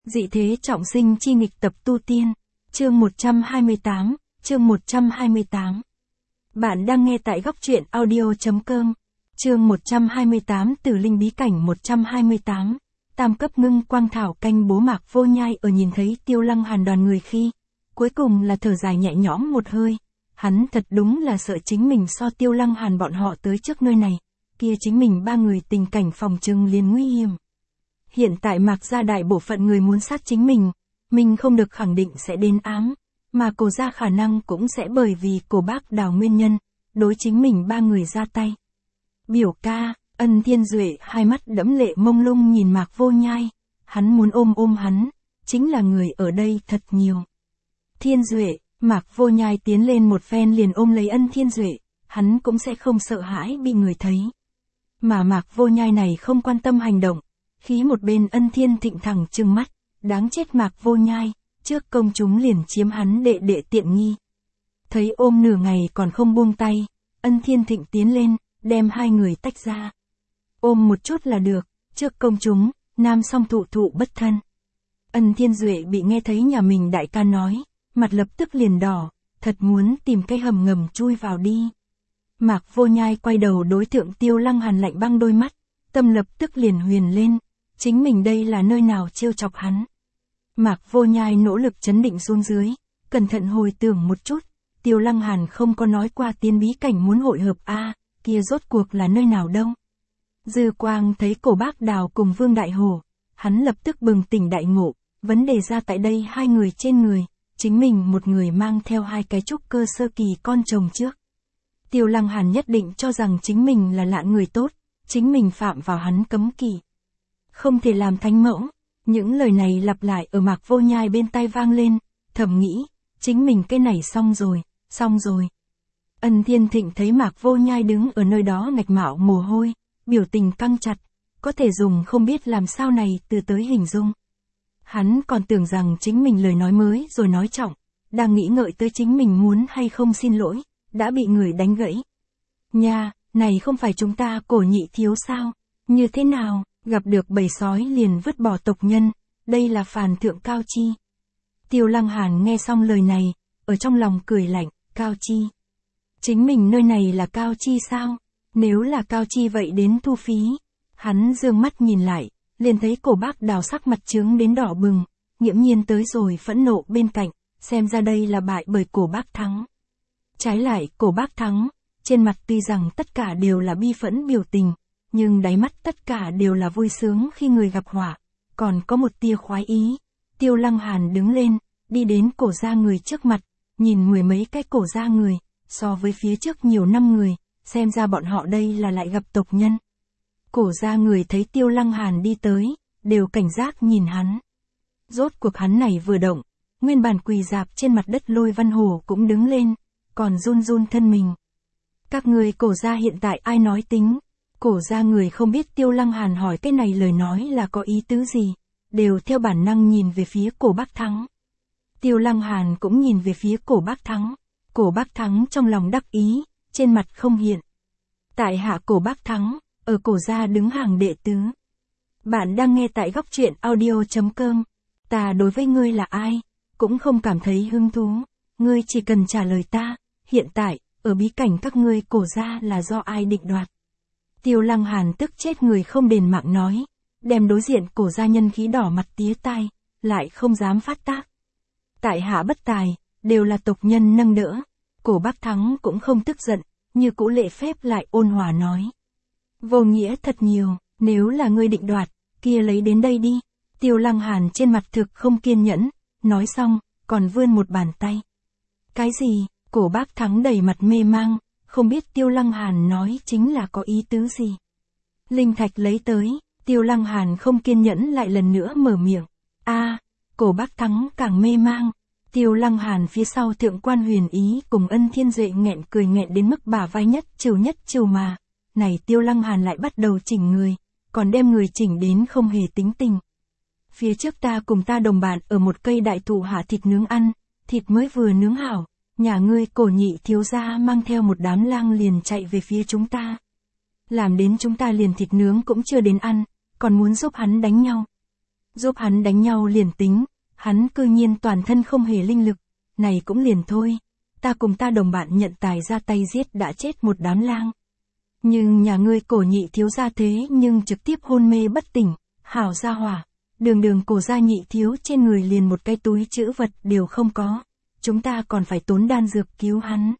Dị thế trọng sinh chi nghịch tập tu tiên. Chương 128, chương 128. Bạn đang nghe tại góc truyện audio.com. Chương 128 Tử linh bí cảnh 128. Tam cấp ngưng quang thảo canh bố Mạc Vô Nhai ở nhìn thấy Tiêu Lăng Hàn đoàn người khi, cuối cùng là thở dài nhẹ nhõm một hơi. Hắn thật đúng là sợ chính mình so Tiêu Lăng Hàn bọn họ tới trước nơi này, kia chính mình ba người tình cảnh phòng trừng liền nguy hiểm. Hiện tại Mạc gia đại bộ phận người muốn sát chính mình không được khẳng định sẽ đến ám, mà Cổ gia khả năng cũng sẽ bởi vì Cổ Bác Đào nguyên nhân, đối chính mình ba người ra tay. Biểu ca, Ân Thiên Duệ hai mắt đẫm lệ mông lung nhìn Mạc Vô Nhai, hắn muốn ôm hắn, chính là người ở đây thật nhiều. Thiên Duệ, Mạc Vô Nhai tiến lên một phen liền ôm lấy Ân Thiên Duệ, hắn cũng sẽ không sợ hãi bị người thấy. Mà Mạc Vô Nhai này không quan tâm hành động, khí một bên Ân Thiên Thịnh thẳng trừng mắt, đáng chết Mạc Vô Nhai, trước công chúng liền chiếm hắn đệ tiện nghi. Thấy ôm nửa ngày còn không buông tay, Ân Thiên Thịnh tiến lên, đem hai người tách ra. Ôm một chút là được, trước công chúng, nam song thụ bất thân. Ân Thiên Duệ bị nghe thấy nhà mình đại ca nói, mặt lập tức liền đỏ, thật muốn tìm cái hầm ngầm chui vào đi. Mạc Vô Nhai quay đầu đối thượng Tiêu Lăng Hàn lạnh băng đôi mắt, tâm lập tức liền huyền lên, chính mình đây là nơi nào trêu chọc hắn. Mạc Vô Nhai nỗ lực chấn định xuống dưới, cẩn thận hồi tưởng một chút, Tiêu Lăng Hàn không có nói qua tiên bí cảnh muốn hội hợp kia rốt cuộc là nơi nào đâu. Dư Quang thấy Cổ Bác Đào cùng Vương Đại Hổ, hắn lập tức bừng tỉnh đại ngộ, vấn đề ra tại đây hai người trên người, chính mình một người mang theo hai cái trúc cơ sơ kỳ con chồng trước. Tiêu Lăng Hàn nhất định cho rằng chính mình là lạ người tốt, chính mình phạm vào hắn cấm kỵ. Không thể làm thánh mẫu, những lời này lặp lại ở Mạc Vô Nhai bên tai vang lên, thầm nghĩ, chính mình cái này xong rồi. Ân Thiên Thịnh thấy Mạc Vô Nhai đứng ở nơi đó ngạch mạo mồ hôi, biểu tình căng chặt, có thể dùng không biết làm sao này từ tới hình dung. Hắn còn tưởng rằng chính mình lời nói mới rồi nói trọng, đang nghĩ ngợi tới chính mình muốn hay không xin lỗi, đã bị người đánh gãy. Nha, này không phải chúng ta Cổ nhị thiếu sao, như thế nào, gặp được bầy sói liền vứt bỏ tộc nhân, đây là phàn thượng Cao Chi. Tiêu Lăng Hàn nghe xong lời này, ở trong lòng cười lạnh, Cao Chi. Chính mình nơi này là Cao Chi sao? Nếu là Cao Chi vậy đến thu phí. Hắn dương mắt nhìn lại, liền thấy Cổ Bác Đào sắc mặt trướng đến đỏ bừng, nghiễm nhiên tới rồi phẫn nộ bên cạnh, xem ra đây là bại bởi Cổ Bác thắng. Trái lại Cổ Bác thắng, trên mặt tuy rằng tất cả đều là bi phẫn biểu tình, nhưng đáy mắt tất cả đều là vui sướng khi người gặp họa, còn có một tia khoái ý. Tiêu Lăng Hàn đứng lên, đi đến Cổ gia người trước mặt, nhìn mười mấy cái Cổ gia người, so với phía trước nhiều năm người, xem ra bọn họ đây là lại gặp tộc nhân. Cổ gia người thấy Tiêu Lăng Hàn đi tới, đều cảnh giác nhìn hắn. Rốt cuộc hắn này vừa động, nguyên bản quỳ rạp trên mặt đất Lôi Văn Hổ cũng đứng lên, còn run thân mình. Các người Cổ gia hiện tại ai nói tính? Cổ gia người không biết Tiêu Lăng Hàn hỏi cái này lời nói là có ý tứ gì, đều theo bản năng nhìn về phía Cổ Bác Thắng. Tiêu Lăng Hàn cũng nhìn về phía Cổ Bác Thắng. Cổ Bác Thắng trong lòng đắc ý, trên mặt không hiện. Tại hạ Cổ Bác Thắng, ở Cổ gia đứng hàng đệ tứ. Bạn đang nghe tại góc truyện audio.com. Ta đối với ngươi là ai, cũng không cảm thấy hứng thú, ngươi chỉ cần trả lời ta, hiện tại, ở bí cảnh các ngươi Cổ gia là do ai định đoạt. Tiêu Lăng Hàn tức chết người không đền mạng nói, đem đối diện Cổ gia nhân khí đỏ mặt tía tai, lại không dám phát tác. Tại hạ bất tài, đều là tộc nhân nâng đỡ. Cổ Bác Thắng cũng không tức giận, như cũ lễ phép lại ôn hòa nói. Vô nghĩa thật nhiều, nếu là ngươi định đoạt, kia lấy đến đây đi. Tiêu Lăng Hàn trên mặt thực không kiên nhẫn, nói xong, còn vươn một bàn tay. Cái gì? Cổ Bác Thắng đầy mặt mê mang, không biết Tiêu Lăng Hàn nói chính là có ý tứ gì. Linh thạch lấy tới, Tiêu Lăng Hàn không kiên nhẫn lại lần nữa mở miệng. Cổ Bác Thắng càng mê mang. Tiêu Lăng Hàn phía sau thượng quan Huyền Ý cùng Ân Thiên Duệ nghẹn cười nghẹn đến mức bả vai nhất trừ mà. Này Tiêu Lăng Hàn lại bắt đầu chỉnh người, còn đem người chỉnh đến không hề tính tình. Phía trước ta cùng ta đồng bạn ở một cây đại thụ hạ thịt nướng ăn, thịt mới vừa nướng hảo, nhà ngươi Cổ nhị thiếu gia mang theo một đám lang liền chạy về phía chúng ta. Làm đến chúng ta liền thịt nướng cũng chưa đến ăn, còn muốn giúp hắn đánh nhau. Giúp hắn đánh nhau liền tính, hắn cư nhiên toàn thân không hề linh lực, này cũng liền thôi. Ta cùng ta đồng bạn nhận tài ra tay giết đã chết một đám lang. Nhưng nhà ngươi Cổ nhị thiếu gia thế nhưng trực tiếp hôn mê bất tỉnh, hảo gia hỏa. Đường Cổ gia nhị thiếu trên người liền một cái túi trữ vật đều không có. Chúng ta còn phải tốn đan dược cứu hắn.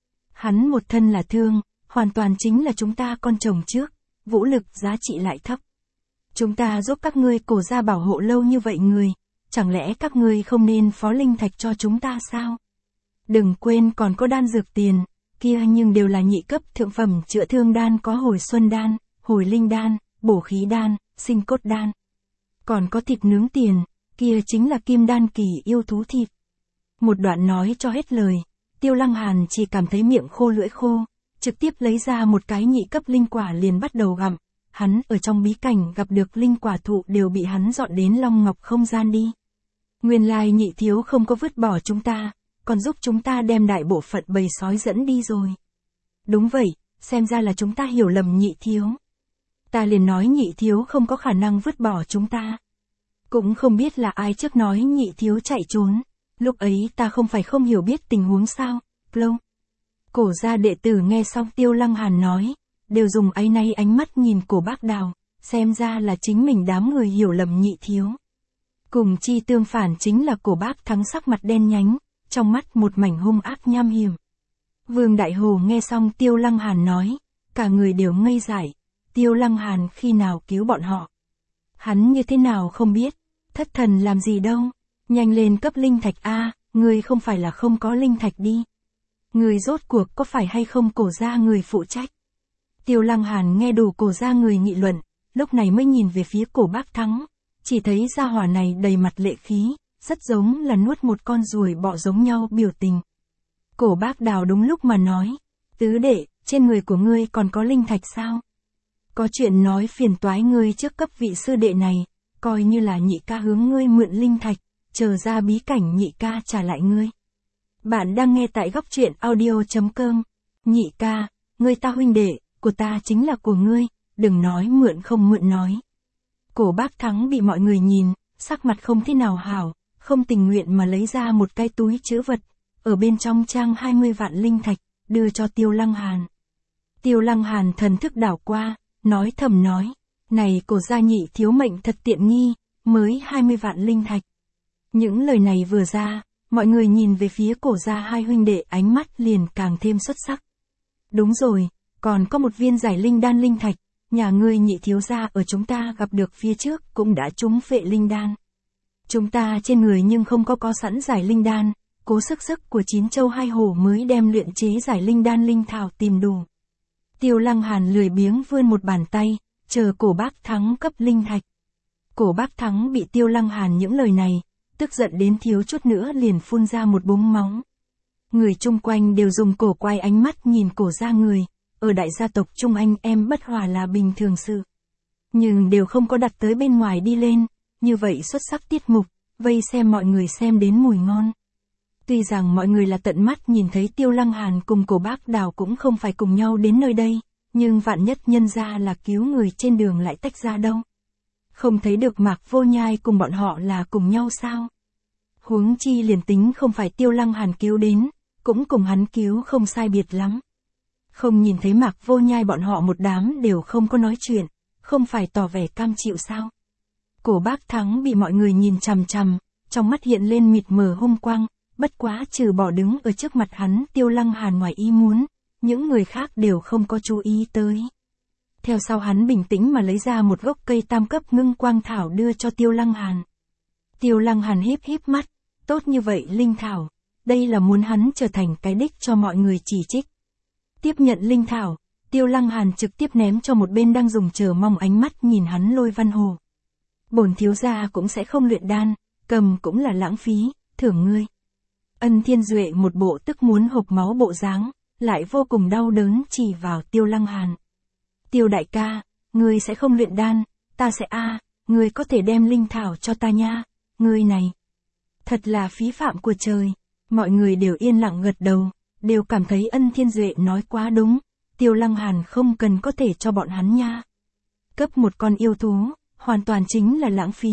Hắn một thân là thương, hoàn toàn chính là chúng ta con chồng trước, vũ lực giá trị lại thấp. Chúng ta giúp các ngươi Cổ gia bảo hộ lâu như vậy người, chẳng lẽ các ngươi không nên phó linh thạch cho chúng ta sao? Đừng quên còn có đan dược tiền, kia nhưng đều là nhị cấp thượng phẩm chữa thương đan, có hồi xuân đan, hồi linh đan, bổ khí đan, sinh cốt đan. Còn có thịt nướng tiền, kia chính là kim đan kỳ yêu thú thịt. Một đoạn nói cho hết lời, Tiêu Lăng Hàn chỉ cảm thấy miệng khô lưỡi khô, trực tiếp lấy ra một cái nhị cấp linh quả liền bắt đầu gặm. Hắn ở trong bí cảnh gặp được linh quả thụ đều bị hắn dọn đến Long Ngọc không gian đi. Nguyên lai nhị thiếu không có vứt bỏ chúng ta, còn giúp chúng ta đem đại bộ phận bầy sói dẫn đi rồi. Đúng vậy, xem ra là chúng ta hiểu lầm nhị thiếu. Ta liền nói nhị thiếu không có khả năng vứt bỏ chúng ta. Cũng không biết là ai trước nói nhị thiếu chạy trốn. Lúc ấy ta không phải không hiểu biết tình huống sao, Plông. Cổ gia đệ tử nghe xong Tiêu Lăng Hàn nói, đều dùng áy náy ánh mắt nhìn Cổ Bác Đào, xem ra là chính mình đám người hiểu lầm nhị thiếu. Cùng chi tương phản chính là Cổ Bác Thắng sắc mặt đen nhánh, trong mắt một mảnh hung ác nham hiểm. Vương Đại Hồ nghe xong Tiêu Lăng Hàn nói, cả người đều ngây dại. Tiêu Lăng Hàn khi nào cứu bọn họ? Hắn như thế nào không biết? Thất thần làm gì đâu? Nhanh lên cấp linh thạch a, người không phải là không có linh thạch đi. Người rốt cuộc có phải hay không Cổ gia người phụ trách? Tiêu Lăng Hàn nghe đủ Cổ gia người nghị luận, lúc này mới nhìn về phía Cổ Bác Thắng, chỉ thấy gia hỏa này đầy mặt lệ khí, rất giống là nuốt một con ruồi bọ giống nhau biểu tình. Cổ Bác Đào đúng lúc mà nói, tứ đệ, trên người của ngươi còn có linh thạch sao? Có chuyện nói phiền toái ngươi trước cấp vị sư đệ này, coi như là nhị ca hướng ngươi mượn linh thạch, chờ ra bí cảnh nhị ca trả lại ngươi. Bạn đang nghe tại góc truyện audio.com. Nhị ca, ngươi ta huynh đệ, của ta chính là của ngươi, đừng nói mượn không mượn nói. Cổ Bác Thắng bị mọi người nhìn, sắc mặt không thế nào hảo, không tình nguyện mà lấy ra một cái túi trữ vật, ở bên trong trang 20 vạn linh thạch, đưa cho Tiêu Lăng Hàn. Tiêu Lăng Hàn thần thức đảo qua, nói thầm nói, này Cổ gia nhị thiếu mệnh thật tiện nghi, mới 20 vạn linh thạch. Những lời này vừa ra, mọi người nhìn về phía Cổ gia hai huynh đệ ánh mắt liền càng thêm xuất sắc. Đúng rồi, còn có một viên giải linh đan linh thạch, nhà ngươi nhị thiếu gia ở chúng ta gặp được phía trước cũng đã trúng phệ linh đan. Chúng ta trên người nhưng không có sẵn giải linh đan, cố sức của 9 châu 2 hổ mới đem luyện chế giải linh đan linh thảo tìm đủ. Tiêu Lăng Hàn lười biếng vươn một bàn tay, chờ Cổ Bác Thắng cấp linh thạch. Cổ Bác Thắng bị Tiêu Lăng Hàn những lời này, tức giận đến thiếu chút nữa liền phun ra một búng máu. Người chung quanh đều dùng cổ quay ánh mắt nhìn Cổ gia người, ở đại gia tộc Trung anh em bất hòa là bình thường sự. Nhưng đều không có đặt tới bên ngoài đi lên, như vậy xuất sắc tiết mục, vây xem mọi người xem đến mùi ngon. Tuy rằng mọi người là tận mắt nhìn thấy Tiêu Lăng Hàn cùng Cổ Bác Đào cũng không phải cùng nhau đến nơi đây, nhưng vạn nhất nhân ra là cứu người trên đường lại tách ra đâu. Không thấy được Mạc Vô Nhai cùng bọn họ là cùng nhau sao? Huống chi liền tính không phải Tiêu Lăng Hàn cứu đến, cũng cùng hắn cứu không sai biệt lắm. Không nhìn thấy Mạc Vô Nhai bọn họ một đám đều không có nói chuyện, không phải tỏ vẻ cam chịu sao? Cổ Bác Thắng bị mọi người nhìn chằm chằm, trong mắt hiện lên mịt mờ hung quang, bất quá trừ bỏ đứng ở trước mặt hắn Tiêu Lăng Hàn ngoài ý muốn, những người khác đều không có chú ý tới. Theo sau hắn bình tĩnh mà lấy ra một gốc cây tam cấp ngưng quang thảo đưa cho Tiêu Lăng Hàn. Tiêu Lăng Hàn híp mắt, tốt như vậy linh thảo, đây là muốn hắn trở thành cái đích cho mọi người chỉ trích. Tiếp nhận linh thảo, Tiêu Lăng Hàn trực tiếp ném cho một bên đang dùng chờ mong ánh mắt nhìn hắn Lôi Văn Hồ. Bổn thiếu gia cũng sẽ không luyện đan, cầm cũng là lãng phí, thưởng ngươi. Ân Thiên Duệ một bộ tức muốn hộc máu bộ dáng, lại vô cùng đau đớn chỉ vào Tiêu Lăng Hàn. Tiêu đại ca, ngươi sẽ không luyện đan, ta sẽ ngươi có thể đem linh thảo cho ta nha, ngươi này. Thật là phí phạm của trời, mọi người đều yên lặng gật đầu, đều cảm thấy Ân Thiên Duệ nói quá đúng, Tiêu Lăng Hàn không cần có thể cho bọn hắn nha. Cấp một con yêu thú, hoàn toàn chính là lãng phí,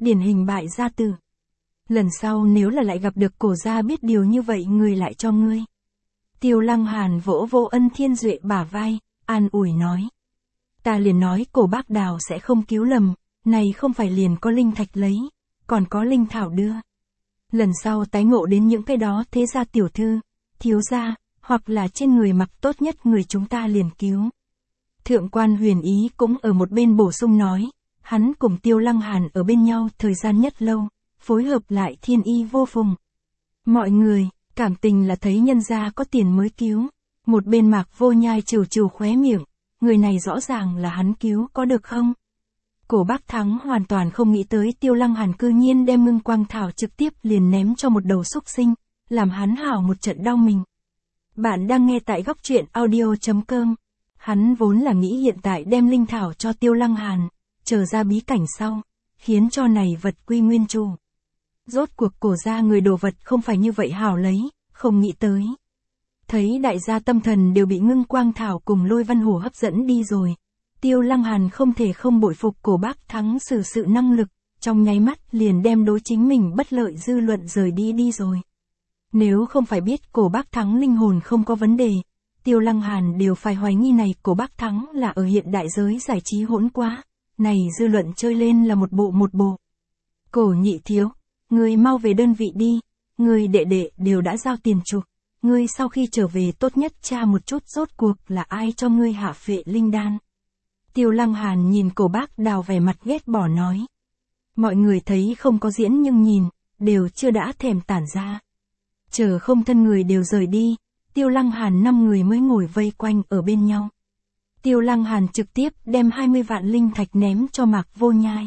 điển hình bại gia tử. Lần sau nếu là lại gặp được Cổ gia biết điều như vậy người lại cho ngươi. Tiêu Lăng Hàn vỗ vô Ân Thiên Duệ bả vai, an ủi nói. Ta liền nói Cổ bác Đào sẽ không cứu lầm, này không phải liền có linh thạch lấy, còn có linh thảo đưa. Lần sau tái ngộ đến những cái đó thế gia tiểu thư, thiếu gia, hoặc là trên người mặc tốt nhất người chúng ta liền cứu. Thượng quan Huyền Ý cũng ở một bên bổ sung nói, hắn cùng Tiêu Lăng Hàn ở bên nhau thời gian nhất lâu, phối hợp lại thiên y vô phùng. Mọi người, cảm tình là thấy nhân gia có tiền mới cứu. Một bên Mạc Vô Nhai trừ trừ khóe miệng, người này rõ ràng là hắn cứu có được không? Cổ Bác Thắng hoàn toàn không nghĩ tới Tiêu Lăng Hàn cư nhiên đem ngưng quang thảo trực tiếp liền ném cho một đầu súc sinh, làm hắn hảo một trận đau mình. Bạn đang nghe tại góc truyện audio.com. Hắn vốn là nghĩ hiện tại đem linh thảo cho Tiêu Lăng Hàn, chờ ra bí cảnh sau, khiến cho này vật quy nguyên chủ. Rốt cuộc Cổ gia người đồ vật không phải như vậy hảo lấy, không nghĩ tới. Thấy đại gia tâm thần đều bị ngưng quang thảo cùng Lôi Văn Hổ hấp dẫn đi rồi. Tiêu Lăng Hàn không thể không bội phục Cổ Bác Thắng xử sự năng lực, trong nháy mắt liền đem đối chính mình bất lợi dư luận rời đi rồi. Nếu không phải biết Cổ Bác Thắng linh hồn không có vấn đề, Tiêu Lăng Hàn đều phải hoài nghi này Cổ Bác Thắng là ở hiện đại giới giải trí hỗn quá, này dư luận chơi lên là một bộ. Cổ Nhị thiếu, ngươi mau về đơn vị đi, ngươi đệ đệ đều đã giao tiền chuộc, ngươi sau khi trở về tốt nhất tra một chút rốt cuộc là ai cho ngươi hạ phệ linh đan. Tiêu Lăng Hàn nhìn Cổ Bác Đào vẻ mặt ghét bỏ nói. Mọi người thấy không có diễn nhưng nhìn, đều chưa đã thèm tản ra. Chờ không thân người đều rời đi, Tiêu Lăng Hàn 5 người mới ngồi vây quanh ở bên nhau. Tiêu Lăng Hàn trực tiếp đem 20 vạn linh thạch ném cho Mạc Vô Nhai.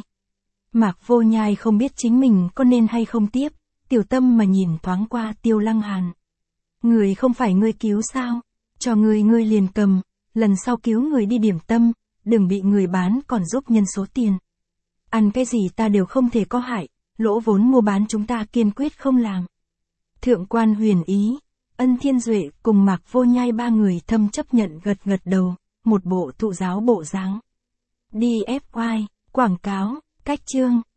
Mạc Vô Nhai không biết chính mình có nên hay không tiếp, tiểu tâm mà nhìn thoáng qua Tiêu Lăng Hàn. Người không phải ngươi cứu sao, cho ngươi liền cầm, lần sau cứu người đi điểm tâm, đừng bị người bán còn giúp nhân số tiền. Ăn cái gì ta đều không thể có hại, lỗ vốn mua bán chúng ta kiên quyết không làm. Thượng quan Huyền Ý, Ân Thiên Duệ cùng Mạc Vô Nhai ba người thâm chấp nhận gật đầu, một bộ thụ giáo bộ dáng. DFY, quảng cáo, cách chương.